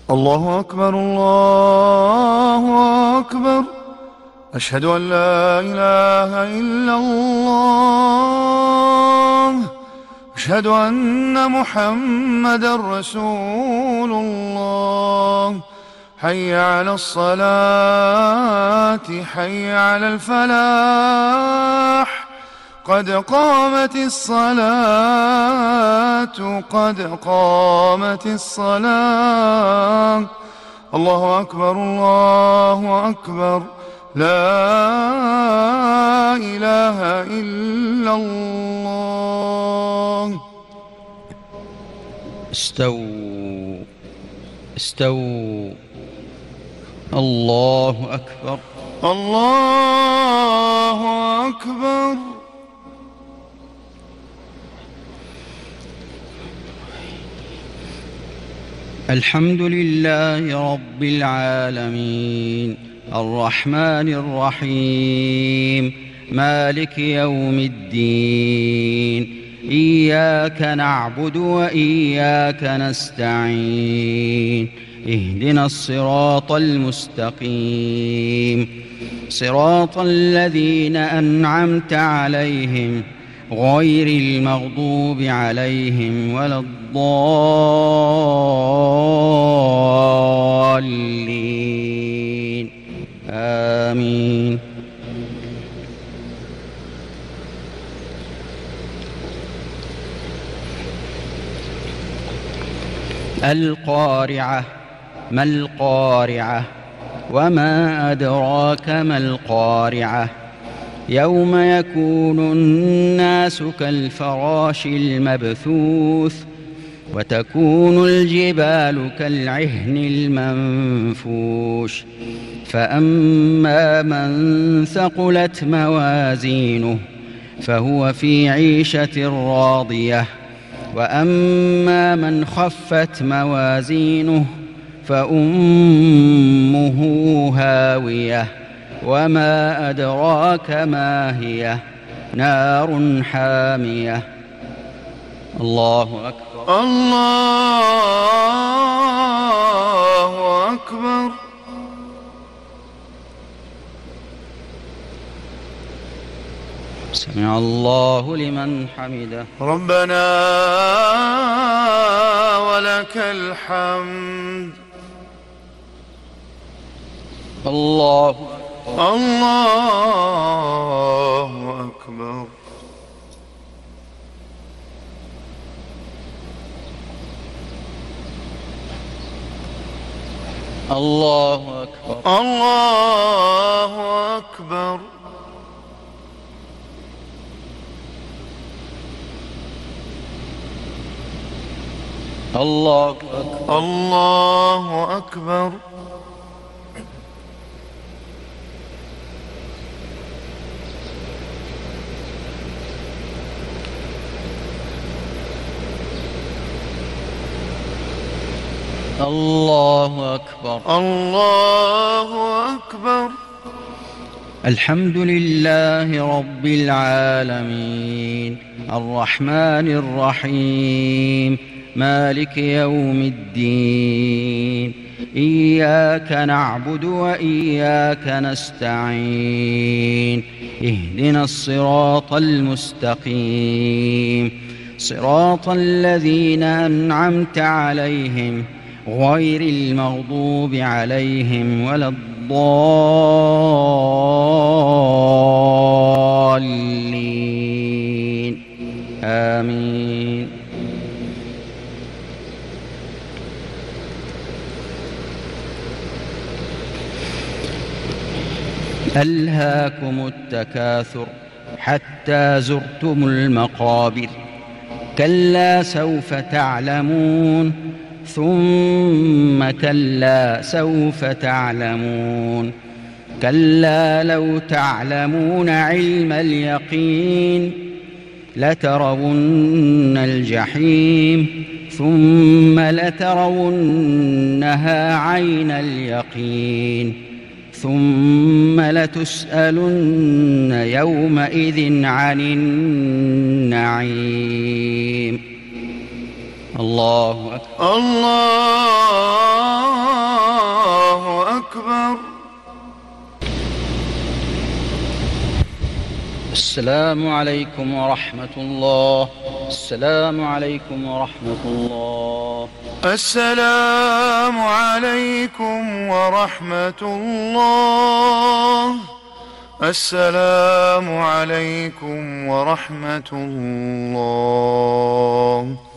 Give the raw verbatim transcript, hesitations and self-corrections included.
الله أكبر الله أكبر. أشهد أن لا إله إلا الله. أشهد أن محمدًا رسول الله. حي على الصلاة حي على الفلاح. قد قامت الصلاة قد قامت الصلاة. الله أكبر الله أكبر. لا إله إلا الله. استووا استووا. الله أكبر الله أكبر. الحمد لله رب العالمين الرحمن الرحيم مالك يوم الدين. إياك نعبد وإياك نستعين. اهدنا الصراط المستقيم صراط الذين أنعمت عليهم غير المغضوب عليهم ولا الضالين. آمين. القارعة. ما القارعة وما أدراك ما القارعة. يوم يكون الناس كالفراش المبثوث وتكون الجبال كالعهن المنفوش. فأما من ثقلت موازينه فهو في عيشة راضية. وأما من خفت موازينه فأمه هاوية. وما أدراك ما هي نار حامية. الله أكبر الله أكبر. سمع الله لمن حمده. ربنا ولك الحمد. الله الله أكبر. الله أكبر. الله أكبر. الله أكبر. الله أكبر. الله أكبر. الله أكبر. الحمد لله رب العالمين الرحمن الرحيم مالك يوم الدين. إياك نعبد وإياك نستعين. اهدنا الصراط المستقيم صراط الذين أنعمت عليهم غير المغضوب عليهم ولا الضالين. آمين. ألهاكم التكاثر حتى زرتم المقابر. كلا سوف تعلمون ثم كلا سوف تعلمون. كلا لو تعلمون علم اليقين لترون الجحيم ثم لترونها عين اليقين ثم لتسألن يومئذ عن النعيم. الله أكبر. الله السلام عليكم ورحمة الله. السلام عليكم ورحمة الله. السلام عليكم ورحمة الله. السلام عليكم ورحمة الله.